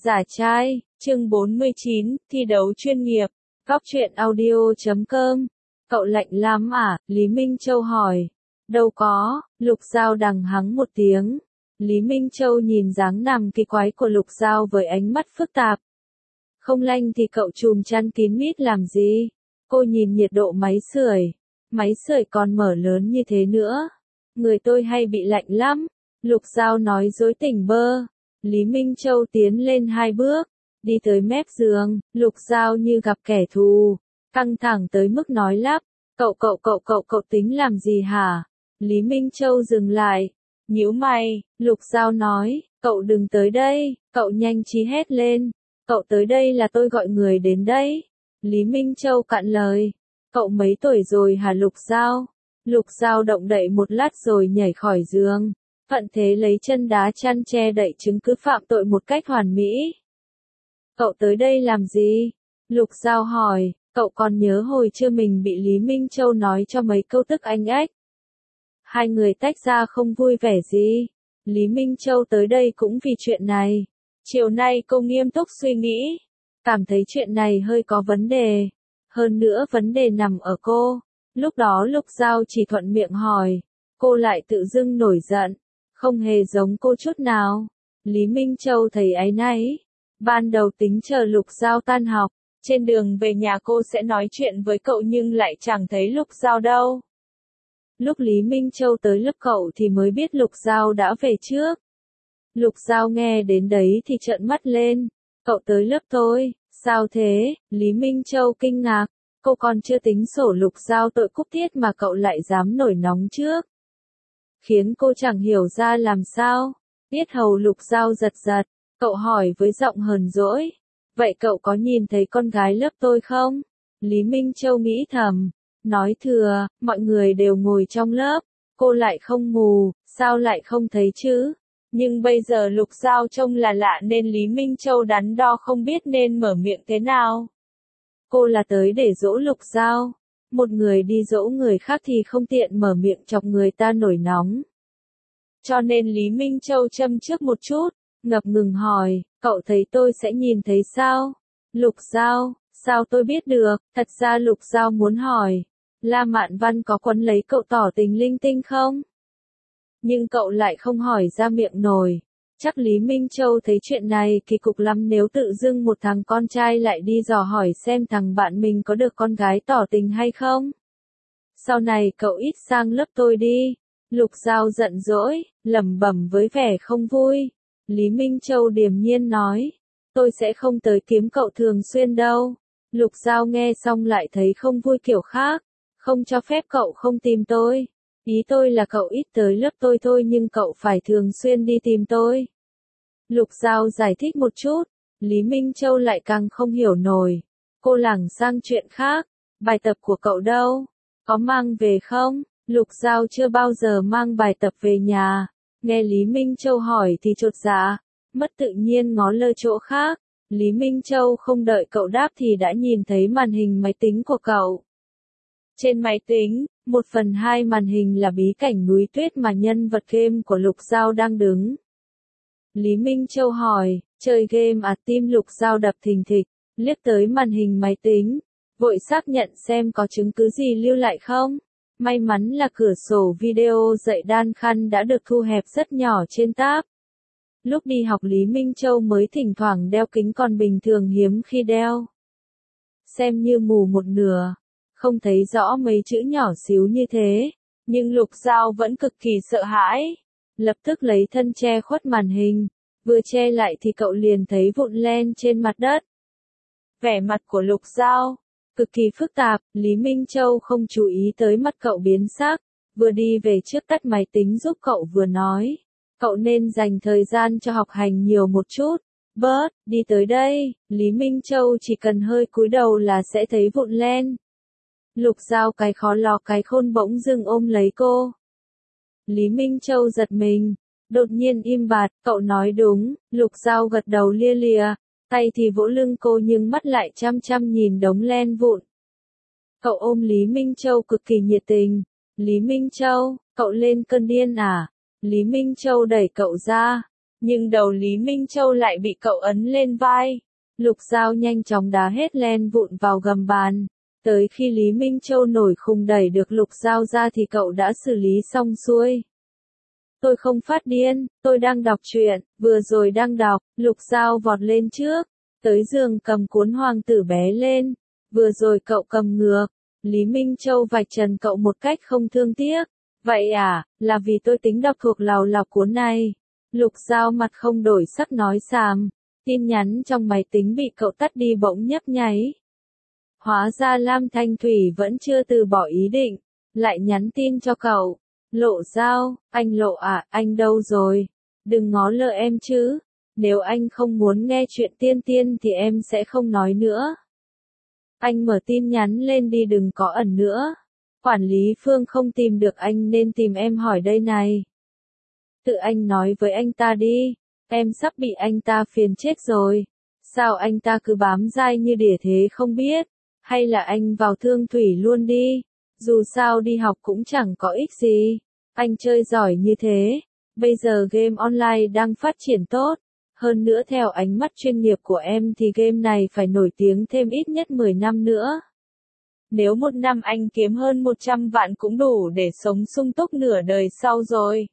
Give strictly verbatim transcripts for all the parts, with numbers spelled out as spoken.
Giả trai, chương bốn mươi chín, thi đấu chuyên nghiệp, góc truyện audio chấm com. Cậu lạnh lắm à? Lý Minh Châu hỏi. Đâu có, Lục Giao đằng hắng một tiếng. Lý Minh Châu nhìn dáng nằm kỳ quái của Lục Giao với ánh mắt phức tạp. Không lạnh thì cậu chùm chăn kín mít làm gì? Cô nhìn nhiệt độ máy sưởi. Máy sưởi còn mở lớn như thế nữa. Người tôi hay bị lạnh lắm. Lục Giao nói dối tỉnh bơ. Lý Minh Châu tiến lên hai bước, đi tới mép giường, Lục Giao như gặp kẻ thù, căng thẳng tới mức nói lắp, cậu cậu cậu cậu cậu tính làm gì hả? Lý Minh Châu dừng lại, nhíu mày, Lục Giao nói, cậu đừng tới đây, cậu nhanh trí hét lên, cậu tới đây là tôi gọi người đến đây. Lý Minh Châu cạn lời, cậu mấy tuổi rồi hả Lục Giao? Lục Giao động đậy một lát rồi nhảy khỏi giường. Thuận thế lấy chân đá chăn che đậy chứng cứ phạm tội một cách hoàn mỹ. Cậu tới đây làm gì? Lục Giao hỏi, cậu còn nhớ hồi trưa mình bị Lý Minh Châu nói cho mấy câu tức anh ếch. Hai người tách ra không vui vẻ gì. Lý Minh Châu tới đây cũng vì chuyện này. Chiều nay cô nghiêm túc suy nghĩ. Cảm thấy chuyện này hơi có vấn đề. Hơn nữa vấn đề nằm ở cô. Lúc đó Lục Giao chỉ thuận miệng hỏi. Cô lại tự dưng nổi giận. Không hề giống cô chút nào. Lý Minh Châu thấy áy náy. Ban đầu tính chờ Lục Giao tan học, trên đường về nhà cô sẽ nói chuyện với cậu nhưng lại chẳng thấy Lục Giao đâu. Lúc Lý Minh Châu tới lớp cậu thì mới biết Lục Giao đã về trước. Lục Giao nghe đến đấy thì trợn mắt lên. Cậu tới lớp tôi, sao thế? Lý Minh Châu kinh ngạc. Cô còn chưa tính sổ Lục Giao tội cúc tiết mà cậu lại dám nổi nóng trước. Khiến cô chẳng hiểu ra làm sao. Tiết hầu Lục Giao giật giật, cậu hỏi với giọng hờn dỗi. Vậy cậu có nhìn thấy con gái lớp tôi không? Lý Minh Châu nghĩ thầm, nói thừa, mọi người đều ngồi trong lớp, cô lại không mù, sao lại không thấy chứ? Nhưng bây giờ Lục Giao trông là lạ nên Lý Minh Châu đắn đo không biết nên mở miệng thế nào. Cô là tới để dỗ Lục Giao. Một người đi dỗ người khác thì không tiện mở miệng chọc người ta nổi nóng. Cho nên Lý Minh Châu châm trước một chút, ngập ngừng hỏi, cậu thấy tôi sẽ nhìn thấy sao? Lục Giao, sao tôi biết được? Thật ra Lục Giao muốn hỏi, La Mạn Văn có quấn lấy cậu tỏ tình linh tinh không? Nhưng cậu lại không hỏi ra miệng nổi. Chắc Lý Minh Châu thấy chuyện này kỳ cục lắm nếu tự dưng một thằng con trai lại đi dò hỏi xem thằng bạn mình có được con gái tỏ tình hay không. Sau này cậu ít sang lớp tôi đi. Lục Giao giận dỗi, lẩm bẩm với vẻ không vui. Lý Minh Châu điềm nhiên nói, tôi sẽ không tới kiếm cậu thường xuyên đâu. Lục Giao nghe xong lại thấy không vui kiểu khác, không cho phép cậu không tìm tôi. Ý tôi là cậu ít tới lớp tôi thôi nhưng cậu phải thường xuyên đi tìm tôi. Lục Giao giải thích một chút, Lý Minh Châu lại càng không hiểu nổi. Cô lảng sang chuyện khác, bài tập của cậu đâu? Có mang về không? Lục Giao chưa bao giờ mang bài tập về nhà. Nghe Lý Minh Châu hỏi thì chột dạ, mất tự nhiên ngó lơ chỗ khác. Lý Minh Châu không đợi cậu đáp thì đã nhìn thấy màn hình máy tính của cậu. Trên máy tính, một phần hai màn hình là bí cảnh núi tuyết mà nhân vật game của Lục Giao đang đứng. Lý Minh Châu hỏi, chơi game à? Tim Lục Giao đập thình thịch, liếc tới màn hình máy tính, vội xác nhận xem có chứng cứ gì lưu lại không. May mắn là cửa sổ video dạy đan khăn đã được thu hẹp rất nhỏ trên tab. Lúc đi học Lý Minh Châu mới thỉnh thoảng đeo kính còn bình thường hiếm khi đeo. Xem như mù một nửa, không thấy rõ mấy chữ nhỏ xíu như thế, nhưng Lục Giao vẫn cực kỳ sợ hãi. Lập tức lấy thân che khuất màn hình, vừa che lại thì cậu liền thấy vụn len trên mặt đất. Vẻ mặt của Lục Giao cực kỳ phức tạp, Lý Minh Châu không chú ý tới mắt cậu biến sắc, vừa đi về trước tắt máy tính giúp cậu vừa nói, cậu nên dành thời gian cho học hành nhiều một chút. Bớt, đi tới đây, Lý Minh Châu chỉ cần hơi cúi đầu là sẽ thấy vụn len. Lục Giao cái khó lò cái khôn bỗng dưng ôm lấy cô. Lý Minh Châu giật mình, đột nhiên im bặt, cậu nói đúng, Lục Giao gật đầu lia lịa, tay thì vỗ lưng cô nhưng mắt lại chăm chăm nhìn đống len vụn. Cậu ôm Lý Minh Châu cực kỳ nhiệt tình, Lý Minh Châu, cậu lên cơn điên à? Lý Minh Châu đẩy cậu ra, Nhưng đầu Lý Minh Châu lại bị cậu ấn lên vai. Lục Giao nhanh chóng đá hết len vụn vào gầm bàn. Tới khi Lý Minh Châu nổi khùng đẩy được Lục Giao ra thì cậu đã xử lý xong xuôi. Tôi không phát điên, tôi đang đọc truyện, vừa rồi đang đọc, Lục Giao vọt lên trước, tới giường cầm cuốn Hoàng tử bé lên, vừa rồi cậu cầm ngược, Lý Minh Châu vạch trần cậu một cách không thương tiếc, vậy à, là vì tôi tính đọc thuộc lào lọc cuốn này. Lục Giao mặt không đổi sắc nói xàm, tin nhắn trong máy tính bị cậu tắt đi bỗng nhấp nháy. Hóa ra Lam Thanh Thủy vẫn chưa từ bỏ ý định, lại nhắn tin cho cậu. Lộ Giao, anh Lộ à, anh đâu rồi? Đừng ngó lơ em chứ. Nếu anh không muốn nghe chuyện tiên tiên thì em sẽ không nói nữa. Anh mở tin nhắn lên đi, đừng có ẩn nữa. Quản lý Phương không tìm được anh nên tìm em hỏi đây này. Tự anh nói với anh ta đi, em sắp bị anh ta phiền chết rồi. Sao anh ta cứ bám dai như đỉa thế không biết? Hay là anh vào Thương Thủy luôn đi? Dù sao đi học cũng chẳng có ích gì. Anh chơi giỏi như thế. Bây giờ game online đang phát triển tốt. Hơn nữa theo ánh mắt chuyên nghiệp của em thì game này phải nổi tiếng thêm ít nhất mười năm nữa. Nếu một năm anh kiếm hơn một trăm vạn cũng đủ để sống sung túc nửa đời sau rồi.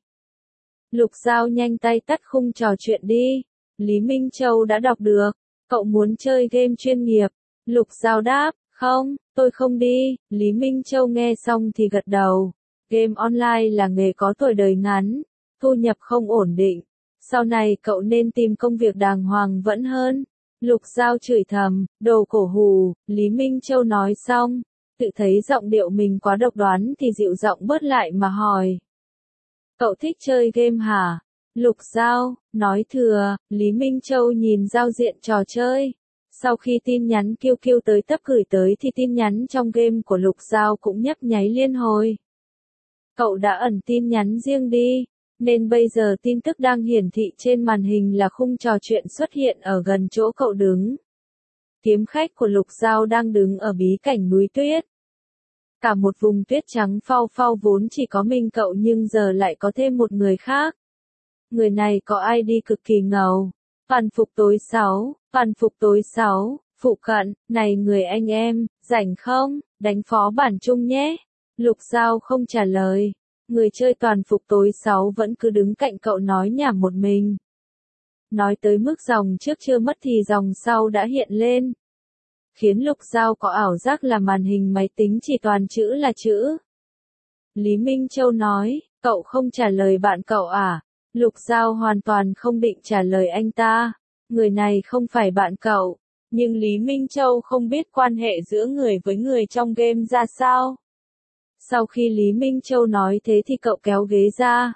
Lục Giao nhanh tay tắt khung trò chuyện đi. Lý Minh Châu đã đọc được. Cậu muốn chơi game chuyên nghiệp. Lục Giao đáp, không, tôi không đi. Lý Minh Châu nghe xong thì gật đầu. Game online là nghề có tuổi đời ngắn, thu nhập không ổn định. Sau này cậu nên tìm công việc đàng hoàng vẫn hơn. Lục Giao chửi thầm, đồ cổ hù. Lý Minh Châu nói xong, tự thấy giọng điệu mình quá độc đoán thì dịu giọng bớt lại mà hỏi. Cậu thích chơi game hả? Lục Giao, nói thừa. Lý Minh Châu nhìn giao diện trò chơi. Sau khi tin nhắn kêu kêu tới tấp gửi tới thì tin nhắn trong game của Lục Giao cũng nhấp nháy liên hồi. Cậu đã ẩn tin nhắn riêng đi, nên bây giờ tin tức đang hiển thị trên màn hình là khung trò chuyện xuất hiện ở gần chỗ cậu đứng. Kiếm khách của Lục Giao đang đứng ở bí cảnh núi tuyết. Cả một vùng tuyết trắng phau phau vốn chỉ có mình cậu nhưng giờ lại có thêm một người khác. Người này có i đê cực kỳ ngầu. Phản phục tối sáu, phản phục tối sáu, phụ cận, này người anh em, rảnh không, đánh phó bản chung nhé. Lục Giao không trả lời. Người chơi toàn phục tối sáu vẫn cứ đứng cạnh cậu nói nhảm một mình. Nói tới mức dòng trước chưa mất thì dòng sau đã hiện lên. Khiến Lục Giao có ảo giác là màn hình máy tính chỉ toàn chữ là chữ. Lý Minh Châu nói, cậu không trả lời bạn cậu à? Lục Giao hoàn toàn không định trả lời anh ta. Người này không phải bạn cậu. Nhưng Lý Minh Châu không biết quan hệ giữa người với người trong game ra sao. Sau khi Lý Minh Châu nói thế thì cậu kéo ghế ra.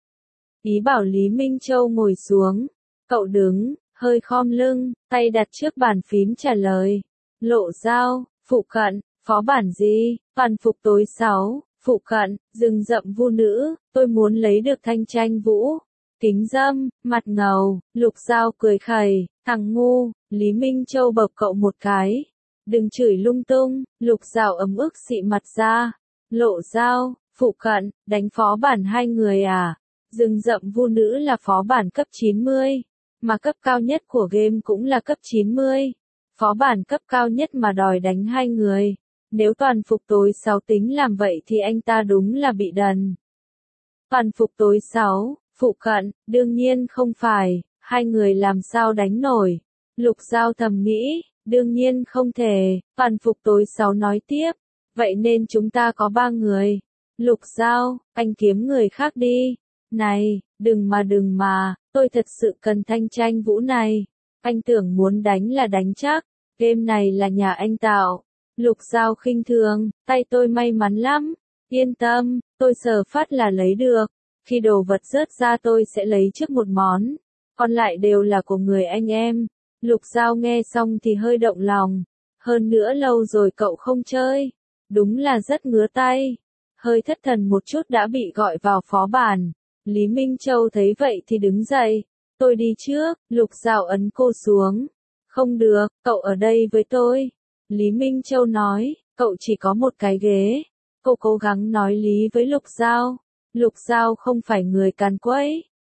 Ý bảo Lý Minh Châu ngồi xuống. Cậu đứng, hơi khom lưng, tay đặt trước bàn phím trả lời. Lộ Giao, phụ cận, phó bản gì, phản phục tối sáu, phụ cận, rừng rậm vu nữ, tôi muốn lấy được thanh tranh vũ. Kính dâm, mặt ngầu, Lục Giao cười khẩy, thằng ngu. Lý Minh Châu bập cậu một cái. Đừng chửi lung tung. Lục Giao ấm ức xị mặt ra. Lộ Giao, phụ cận, đánh phó bản hai người à? Rừng rậm vu nữ là phó bản cấp chín mươi, mà cấp cao nhất của game cũng là cấp chín mươi. Phó bản cấp cao nhất mà đòi đánh hai người. Nếu toàn phục tối sáu tính làm vậy thì anh ta đúng là bị đần. Toàn phục tối sáu, phụ cận, đương nhiên không phải, hai người làm sao đánh nổi. Lục Giao thầm nghĩ, đương nhiên không thể. Toàn phục tối sáu nói tiếp, vậy nên chúng ta có ba người. Lục Giao, anh kiếm người khác đi. Này, đừng mà đừng mà, tôi thật sự cần thanh tranh vũ này. Anh tưởng muốn đánh là đánh chắc, game này là nhà anh tạo. Lục Giao khinh thường, tay tôi may mắn lắm. Yên tâm, tôi sờ phát là lấy được. Khi đồ vật rớt ra tôi sẽ lấy trước một món. Còn lại đều là của người anh em. Lục Giao nghe xong thì hơi động lòng. Hơn nữa lâu rồi cậu không chơi. Đúng là rất ngứa tay. Hơi thất thần một chút đã bị gọi vào phó bản. Lý Minh Châu thấy vậy thì đứng dậy. Tôi đi trước. Lục Giao ấn cô xuống. Không được, cậu ở đây với tôi. Lý Minh Châu nói, cậu chỉ có một cái ghế. Cô cố gắng nói lý với Lục Giao. Lục Giao không phải người càn quấy.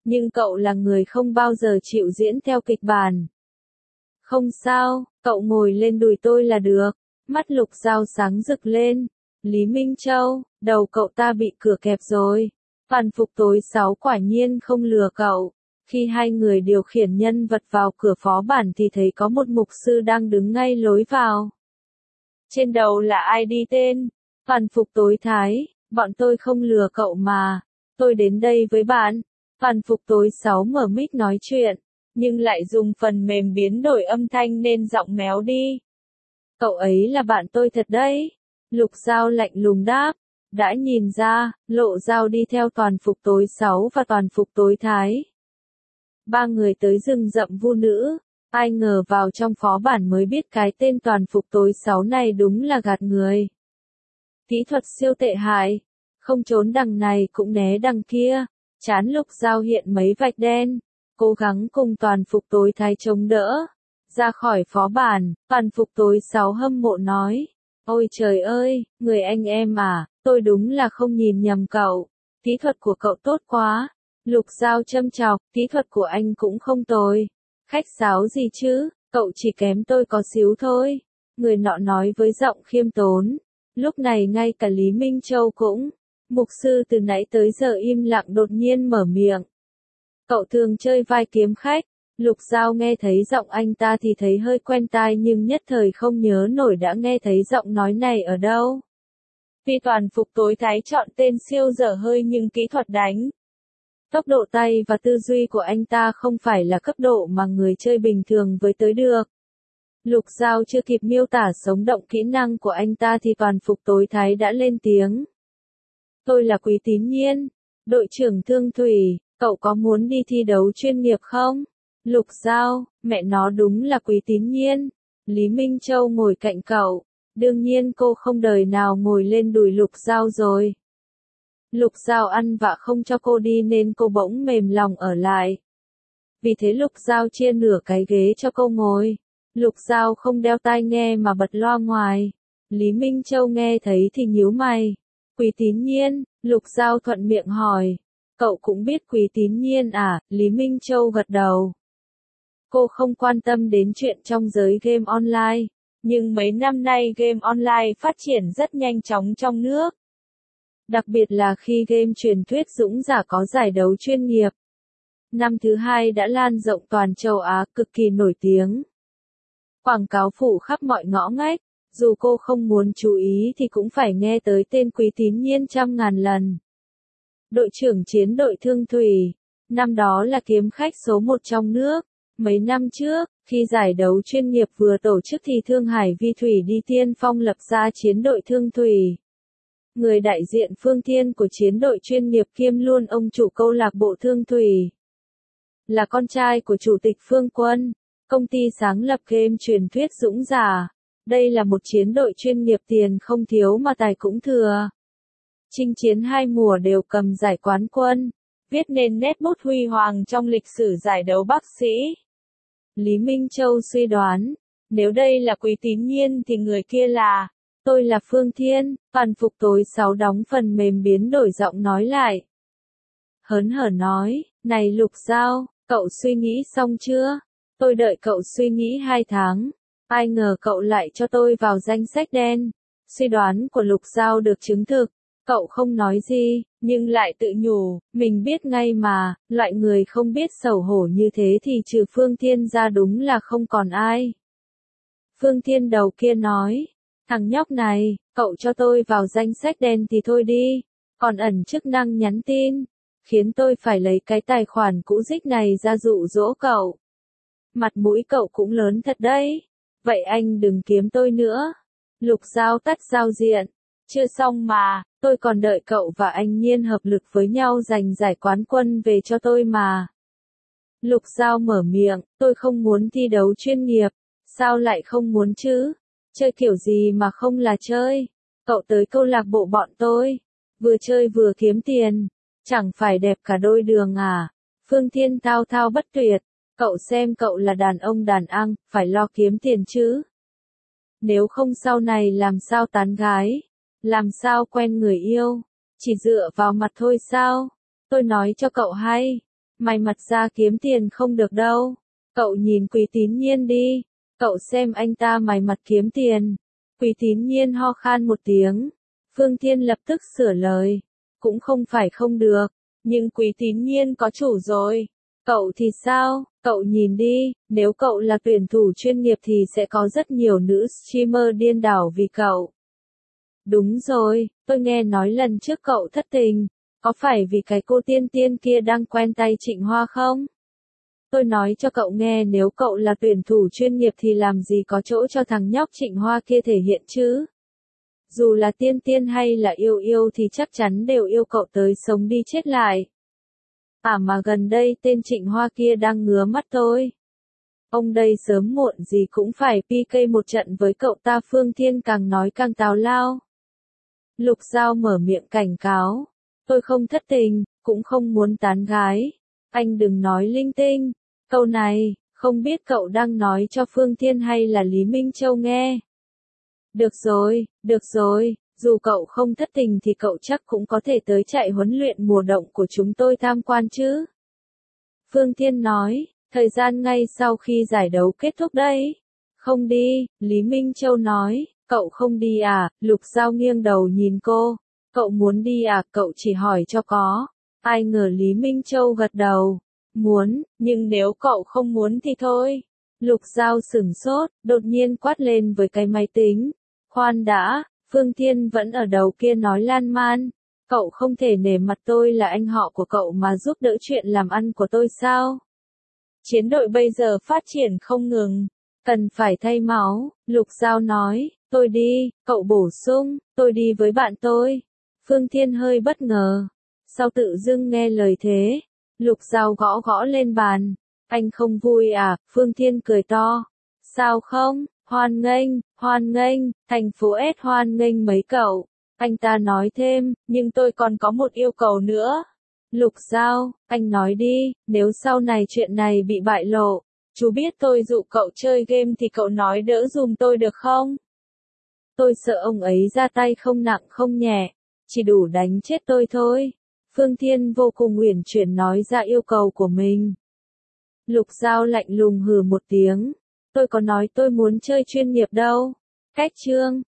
nhưng cậu là người không bao giờ chịu diễn theo kịch bản. Không sao, cậu ngồi lên đùi tôi là được. Mắt Lục Giao sáng rực lên. Lý Minh Châu, đầu cậu ta bị cửa kẹp rồi. Toàn phục tối sáu quả nhiên không lừa cậu. Khi hai người điều khiển nhân vật vào cửa phó bản thì thấy có một mục sư đang đứng ngay lối vào. Trên đầu là ai đi tên? Toàn phục tối thái, bọn tôi không lừa cậu mà. Tôi đến đây với bạn. Toàn phục tối sáu mở mic nói chuyện, nhưng lại dùng phần mềm biến đổi âm thanh nên giọng méo đi. Cậu ấy là bạn tôi thật đấy. Lục Giao lạnh lùng đáp. Đã nhìn ra, Lộ Giao đi theo toàn phục tối sáu và toàn phục tối thái. Ba người tới rừng rậm vu nữ. Ai ngờ vào trong phó bản mới biết cái tên toàn phục tối sáu này đúng là gạt người. Kỹ thuật siêu tệ hại. Không trốn đằng này cũng né đằng kia. Chán Lục Giao hiện mấy vạch đen. Cố gắng cùng toàn phục tối thái chống đỡ. Ra khỏi phó bản, toàn phục tối sáu hâm mộ nói. Ôi trời ơi, người anh em à, tôi đúng là không nhìn nhầm cậu. Kỹ thuật của cậu tốt quá. Lục Giao châm chọc, kỹ thuật của anh cũng không tồi. Khách sáo gì chứ, cậu chỉ kém tôi có xíu thôi. Người nọ nói với giọng khiêm tốn. Lúc này ngay cả Lý Minh Châu cũng. Mục sư từ nãy tới giờ im lặng đột nhiên mở miệng. Cậu thường chơi vai kiếm khách. Lục Giao nghe thấy giọng anh ta thì thấy hơi quen tai nhưng nhất thời không nhớ nổi đã nghe thấy giọng nói này ở đâu. Vì toàn phục tối thái chọn tên siêu dở hơi nhưng kỹ thuật đánh. Tốc độ tay và tư duy của anh ta không phải là cấp độ mà người chơi bình thường với tới được. Lục Giao chưa kịp miêu tả sống động kỹ năng của anh ta thì toàn phục tối thái đã lên tiếng. Tôi là Quý Tín Nhiên, đội trưởng Thương Thủy, cậu có muốn đi thi đấu chuyên nghiệp không? Lục Giao, mẹ nó đúng là Quý Tín Nhiên. Lý Minh Châu ngồi cạnh cậu. Đương nhiên cô không đời nào ngồi lên đùi Lục Giao rồi. Lục Giao ăn vạ không cho cô đi nên cô bỗng mềm lòng ở lại. Vì thế Lục Giao chia nửa cái ghế cho cô ngồi. Lục Giao không đeo tai nghe mà bật loa ngoài. Lý Minh Châu nghe thấy thì nhíu mày. Quý Tín Nhiên, Lục Giao thuận miệng hỏi. Cậu cũng biết Quý Tín Nhiên à? Lý Minh Châu gật đầu. Cô không quan tâm đến chuyện trong giới game online, nhưng mấy năm nay game online phát triển rất nhanh chóng trong nước. Đặc biệt là khi game truyền thuyết Dũng Giả có giải đấu chuyên nghiệp. Năm thứ hai đã lan rộng toàn châu Á, cực kỳ nổi tiếng. Quảng cáo phủ khắp mọi ngõ ngách, dù cô không muốn chú ý thì cũng phải nghe tới tên Quý Tín Nhiên trăm ngàn lần. Đội trưởng chiến đội Thương Thủy, năm đó là kiếm khách số một trong nước. Mấy năm trước, khi giải đấu chuyên nghiệp vừa tổ chức thì Thương Hải Vi Thủy đi tiên phong lập ra chiến đội Thương Thủy. Người đại diện Phương Thiên của chiến đội chuyên nghiệp kiêm luôn ông chủ câu lạc bộ Thương Thủy. Là con trai của Chủ tịch Phương Quân, công ty sáng lập game truyền thuyết Dũng Giả. Đây là một chiến đội chuyên nghiệp tiền không thiếu mà tài cũng thừa. Chinh chiến hai mùa đều cầm giải quán quân, viết nên nét bút huy hoàng trong lịch sử giải đấu bác sĩ. Lý Minh Châu suy đoán, nếu đây là Quý Tín Nhiên thì người kia là, tôi là Phương Thiên. Toàn phục tối sáu đóng phần mềm biến đổi giọng nói lại. Hớn hở nói, này Lục Giao, cậu suy nghĩ xong chưa? Tôi đợi cậu suy nghĩ hai tháng, ai ngờ cậu lại cho tôi vào danh sách đen. Suy đoán của Lục Giao được chứng thực. Cậu không nói gì, nhưng lại tự nhủ, mình biết ngay mà, loại người không biết xấu hổ như thế thì trừ Phương Thiên ra đúng là không còn ai. Phương Thiên đầu kia nói, thằng nhóc này, cậu cho tôi vào danh sách đen thì thôi đi, còn ẩn chức năng nhắn tin, khiến tôi phải lấy cái tài khoản cũ dích này ra dụ dỗ cậu. Mặt mũi cậu cũng lớn thật đấy, vậy anh đừng kiếm tôi nữa. Lục Giao tắt giao diện. Chưa xong mà, tôi còn đợi cậu và anh Nhiên hợp lực với nhau giành giải quán quân về cho tôi mà. Lục Giao mở miệng, tôi không muốn thi đấu chuyên nghiệp. Sao lại không muốn chứ? Chơi kiểu gì mà không là chơi? Cậu tới câu lạc bộ bọn tôi, vừa chơi vừa kiếm tiền, chẳng phải đẹp cả đôi đường à? Phương Thiên thao thao bất tuyệt, cậu xem cậu là đàn ông đàn ăn, phải lo kiếm tiền chứ. Nếu không sau này làm sao tán gái? Làm sao quen người yêu? Chỉ dựa vào mặt thôi sao? Tôi nói cho cậu hay, Mày mặt ra kiếm tiền không được đâu. Cậu nhìn Quý Tín Nhiên đi. Cậu xem anh ta mày mặt kiếm tiền. Quý Tín Nhiên ho khan một tiếng. Phương Thiên lập tức sửa lời. Cũng không phải không được. Nhưng Quý Tín Nhiên có chủ rồi. Cậu thì sao? Cậu nhìn đi. Nếu cậu là tuyển thủ chuyên nghiệp thì sẽ có rất nhiều nữ streamer điên đảo vì cậu. Đúng rồi. Tôi nghe nói lần trước cậu thất tình. Có phải vì cái cô tiên tiên kia đang quen tay Trịnh Hoa không? Tôi nói cho cậu nghe, nếu cậu là tuyển thủ chuyên nghiệp thì làm gì có chỗ cho thằng nhóc Trịnh Hoa kia thể hiện chứ? Dù là tiên tiên hay là yêu yêu thì chắc chắn đều yêu cậu tới sống đi chết lại. À mà gần đây tên Trịnh Hoa kia đang ngứa mắt tôi. Ông đây sớm muộn gì cũng phải pê ca một trận với cậu ta. Phương Thiên càng nói càng tào lao. Lục Giao mở miệng cảnh cáo. Tôi không thất tình, cũng không muốn tán gái. Anh đừng nói linh tinh. Câu này, không biết cậu đang nói cho Phương Thiên hay là Lý Minh Châu nghe. Được rồi, được rồi, dù cậu không thất tình thì cậu chắc cũng có thể tới chạy huấn luyện mùa đông của chúng tôi tham quan chứ. Phương Thiên nói, thời gian ngay sau khi giải đấu kết thúc đấy. Không đi, Lý Minh Châu nói, cậu không đi à? Lục Giao nghiêng đầu nhìn cô. Cậu muốn đi à? Cậu chỉ hỏi cho có. Ai ngờ Lý Minh Châu gật đầu. Muốn, nhưng nếu cậu không muốn thì thôi. Lục Giao sửng sốt, đột nhiên quát lên với cái máy tính. Khoan đã, Phương Thiên vẫn ở đầu kia nói lan man. Cậu không thể nể mặt tôi là anh họ của cậu mà giúp đỡ chuyện làm ăn của tôi sao? Chiến đội bây giờ phát triển không ngừng. Cần phải thay máu, Lục Giao nói. Tôi đi, cậu bổ sung, tôi đi với bạn tôi. Phương Thiên hơi bất ngờ. Sao tự dưng nghe lời thế? Lục Giao gõ gõ lên bàn. Anh không vui à? Phương Thiên cười to. Sao không? Hoan nghênh, hoan nghênh, thành phố S hoan nghênh mấy cậu. Anh ta nói thêm, nhưng tôi còn có một yêu cầu nữa. Lục Giao, anh nói đi, nếu sau này chuyện này bị bại lộ, chú biết tôi dụ cậu chơi game thì cậu nói đỡ dùm tôi được không? Tôi sợ ông ấy ra tay không nặng không nhẹ, chỉ đủ đánh chết tôi thôi. Phương Thiên vô cùng uyển chuyển nói ra yêu cầu của mình. Lục Giao lạnh lùng hừ một tiếng. Tôi có nói tôi muốn chơi chuyên nghiệp đâu. Cách chương